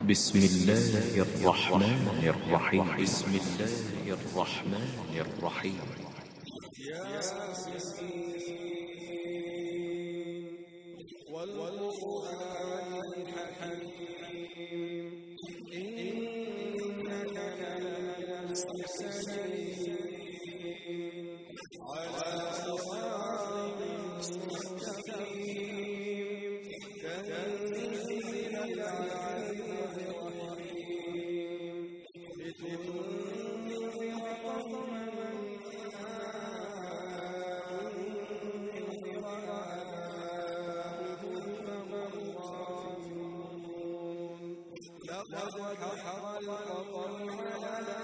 بسم الله الرحمن الرحيم. بسم الله الرحمن الرحيم. والقرآن الحكيم إنك لمن المرسلين على صراط مستقيم تنزيل العزيز الرحيم لتنذر قوما لقد حق القول على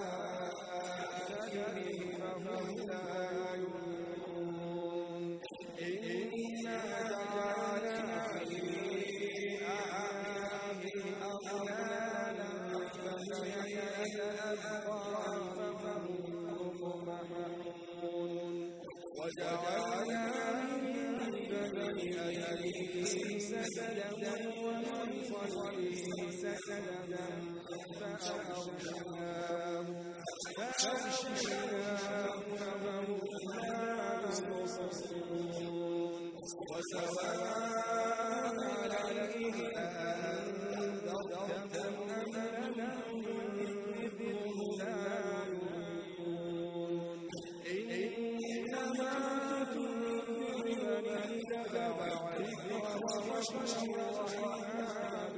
أكثرهم فهم لا يؤمنون إنا جعلنا في أعناقهم أغلالا فهي إلى الأذقان فهم مقمحون وجعلنا من بين أيديهم سدا ومن خلفهم سدا فأغشيناهم فهم لا يبصرون وسواء عليهم أأنذرتهم أم لم تنذرهم لا يؤمنون إنما تنذر من اتبع الذكر وخشي الرحمن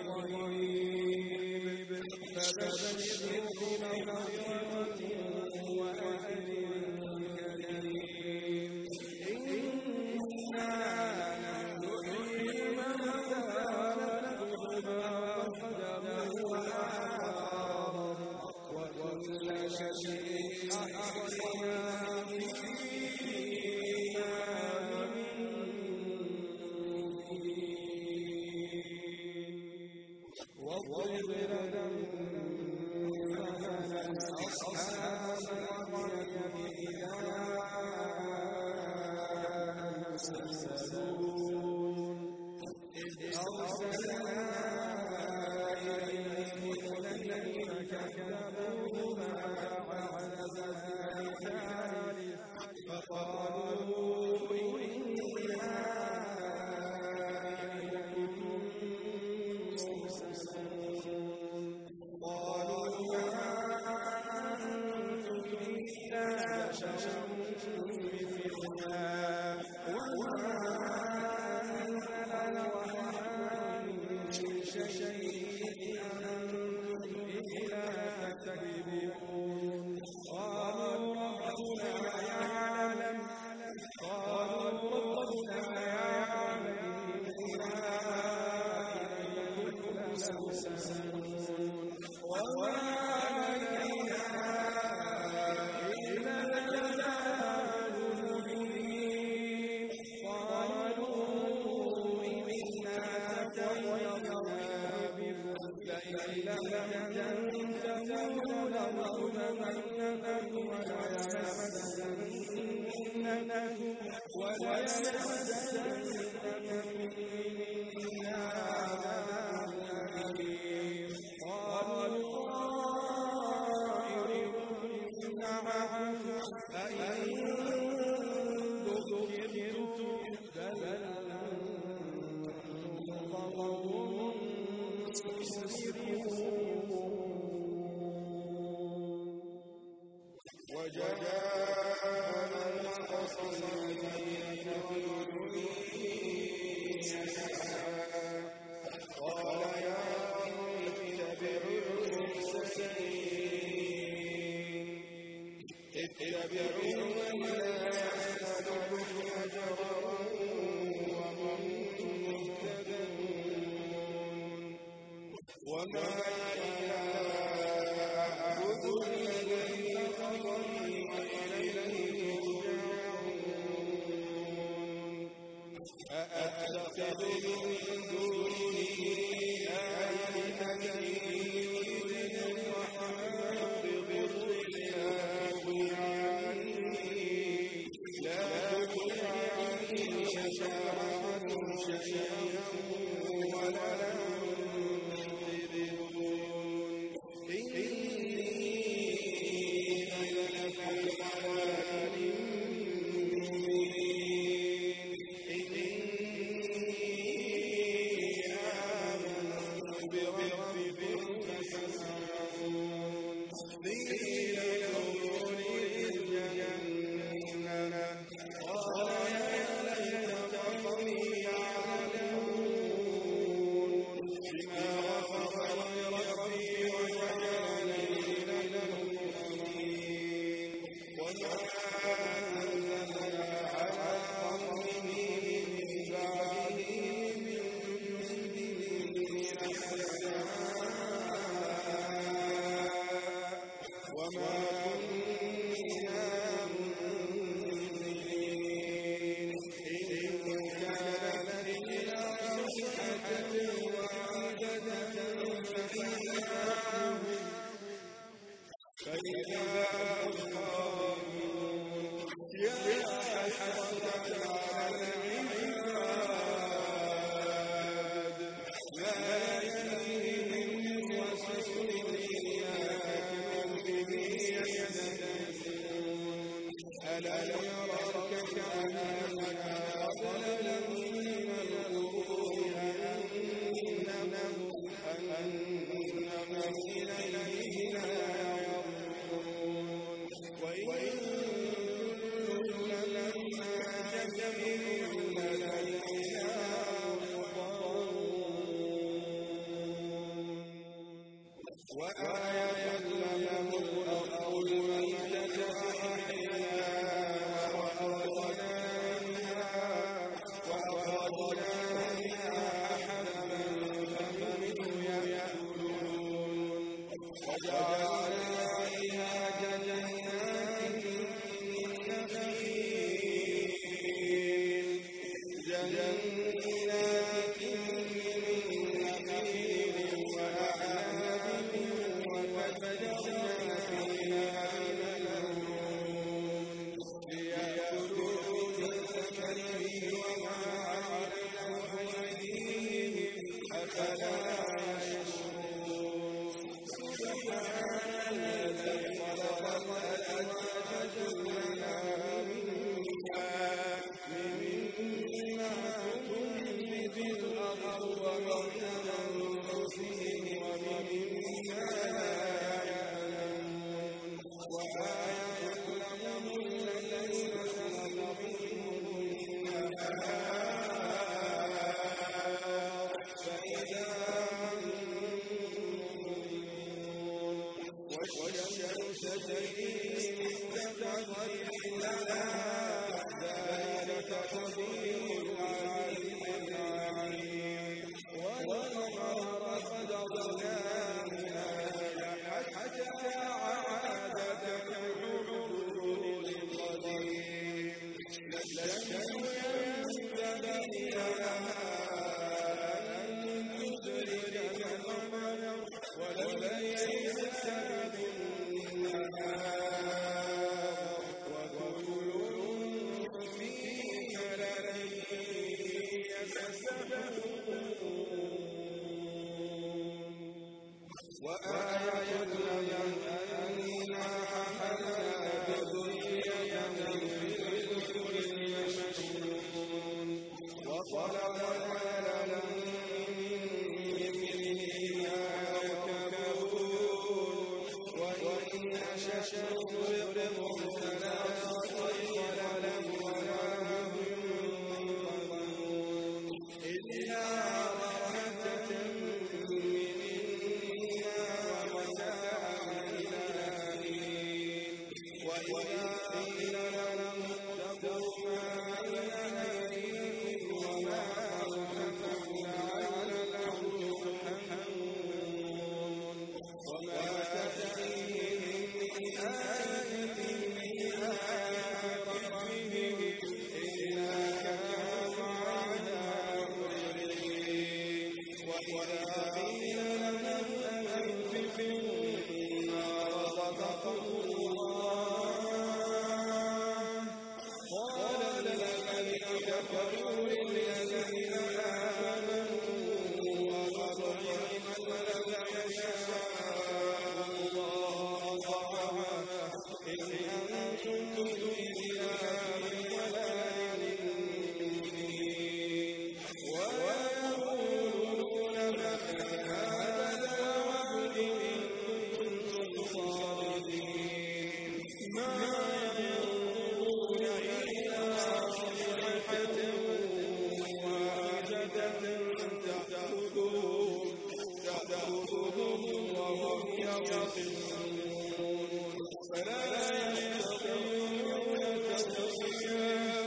بالغيب فبشره بمغفرة وأجر كريم إنا نحيي الموتى ونكتب ما قدموا وآثارهم وكل شيء أحصيناه في إمام واضرب لهم مثلا أصحاب القرية إذا المرسلون إذ أرسلنا إليهم اثنين فكذبوهما فعززنا الثالث فقالوا إنا إليكم مرسلون قالوا ما أنتم إلا بشر مثلنا وما أنزل الرحمن من شيء أنتم إلا تكذبون قالوا ربنا يعلم إنا إليكم مرسلون وما علينا إلا البلاغ المبين قالوا إنا تطيرنا بكم لئن لم تنتهوا لنرجمنكم وليمسنكم منا عذاب أليم قالوا طائركم معكم أئن ذكرتم بل أنتم قوم مسرفون وجاء من أقصى المدينة رجل يسعى قال يا قوم اتبعوا من لا يسألكم أجرا وهم مهتدون وما أعبد الذي فطرني وإليه ترجعون أأتخذ من دونه آلهة يريدون الرحمن بضر لا تغني عني شفاعتهم شيئا ولا ينقذون بربكم فاسمعون قيل ادخلوا الجنة قال يا ليت قومي يعلمون بما غفر لي ربي وجعلني من المكرمين وما أنزلنا على قومه من بعده من جند من السماء وما كنا منزلين إن كانت إلا صيحة واحدة فإذا هم خامدون يا حسرة على العباد ما يأتيهم رسول إلا كمثله يستهزئون ألم يروا كأنما أضل من القرون أنهم إليه لا يرجعون وإن لما جميع لدينا وآية لهم الأرض الميتة أحياها وأخرجنا منها حبا فمنه يأكلون وجعلنا فيها جنات من نخيل وأعناب وفجرنا فيها من العيون ليأكلوا من ثمره وما عملته أيديهم أفلا يشكرون سبحان الذي خلق الأزواج كلها مما تنبت الأرض ومن أنفسهم ومما لا يعلمون وآية لهم الليل سنغرقهم النهار فإذا هم مظلمون والشمس تجري لمستقر لها ذلك تقدير العزيز العليم والقمر قدرناه حتى عاد كالعرجون القديم لا الشمس ينبغي لها أن تدرك القمر ولا الليل سابق النهار وكل في فلك يسبحون وآية لهم أنا حملنا بذرية من الفلك المشحون وخلقنا لهم من مثله ما يركبون وإن نشأ نغرقهم فلا صريخ لهم ولا هم ينقذون إلا رحمة منا ومتاعا وهم يصفون فلا يستطيعون تصفيا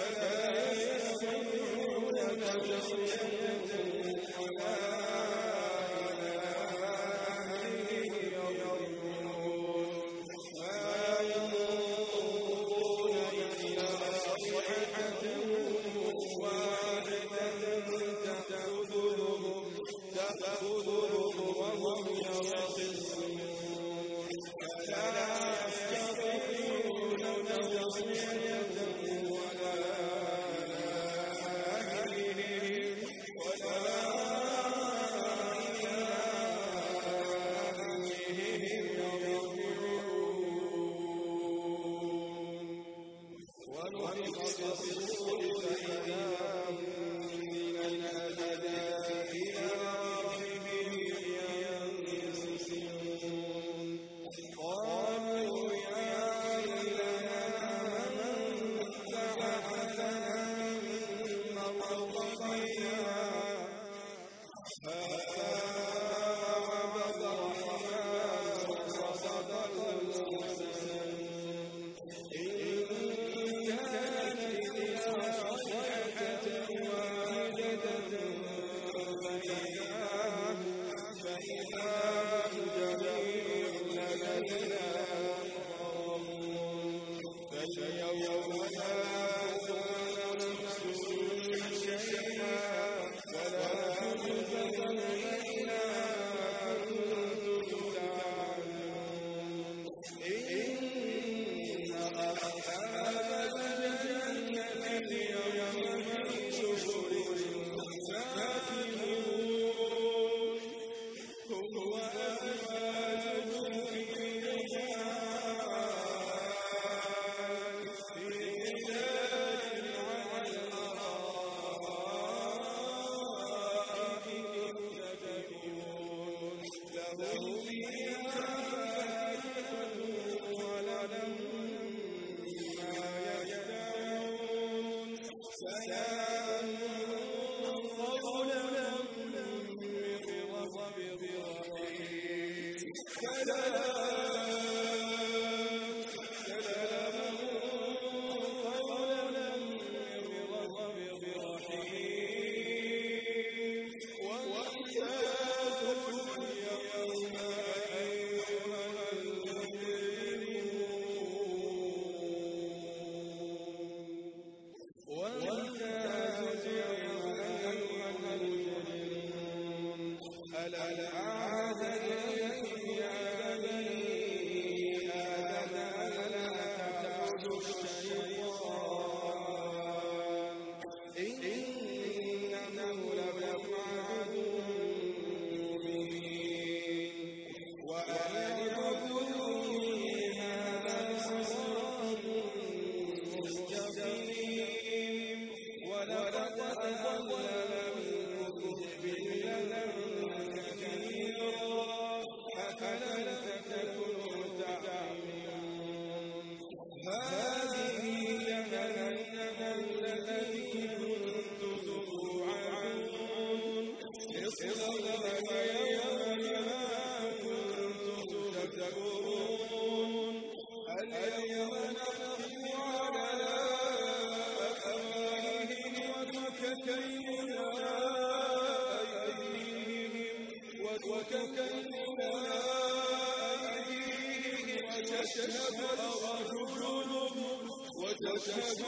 وتشهد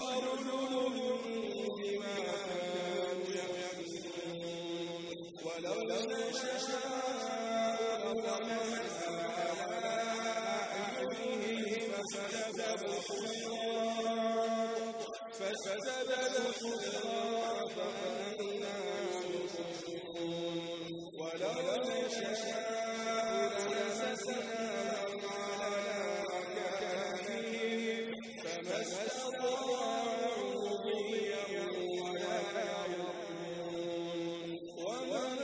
أرجلهم بما كانوا يكسبون ولو نشاء لطمسنا على أعينهم فاستبقوا الصراط فأنى يبصرون ولو نشاء لمسناهم على أكانهم فما استطاعوا ضيا ولا يرجعون ومن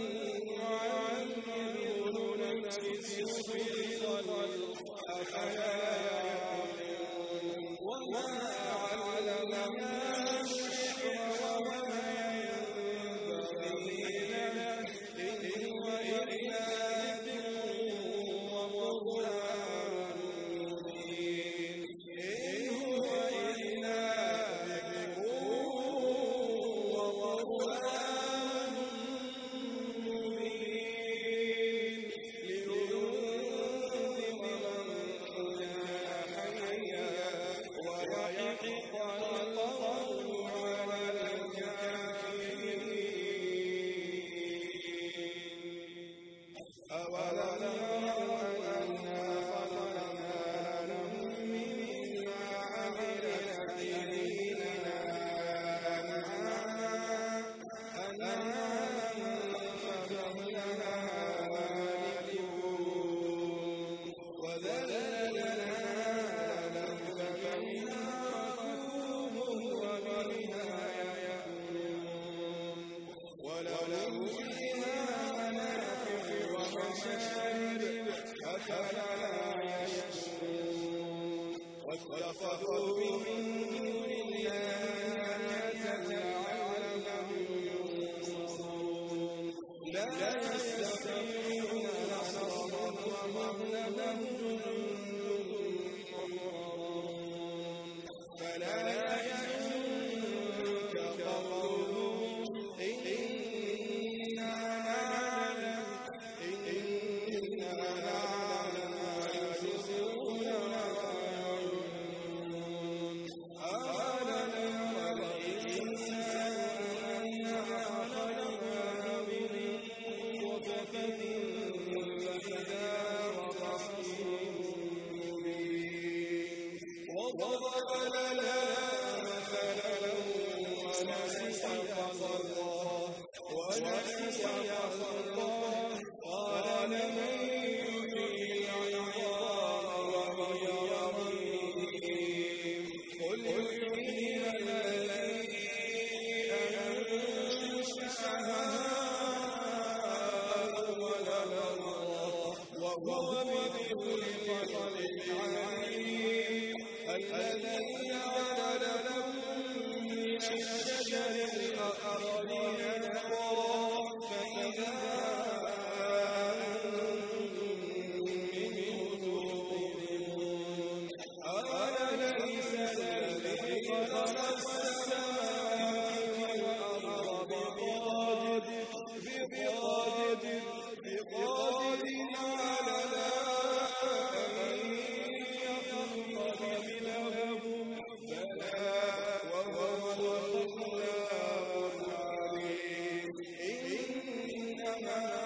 نعمره ننكسه في الخلق أفلا يعقلون أولم يروا أنا خلقنا لهم مما عملت أيدينا أنعاما فهم لها مالكون وذللناها لهم فمنها ركوبهم ومنها يأكلون ولهم فيها منافع ومشارب أفلا يشكرون واتخذوا من دون الله آلهة لعلهم ينصرون لا يستطيعون نصرهم وهم لهم جند محضرون فلا يحزنك قولهم إنا نعلم ما يسرون ويعلنون أولم ير الإنسان أنا خلقناه من نطفة فإذا هو خصيم مبين وضرب لنا مثلا ونسي خلقه قال من يحيي العظام وهي رميم قل يحييها الذي أنشأها أول مرة وهو بكل خلق عليم الذي جعل لكم من الشجر الأخضر نارا فإذا أنتم منه توقدون أوليس الذي خلق السماوات والأرض بقادر على أن يخلق مثلهم بلى وهو الخلاق العليم إنما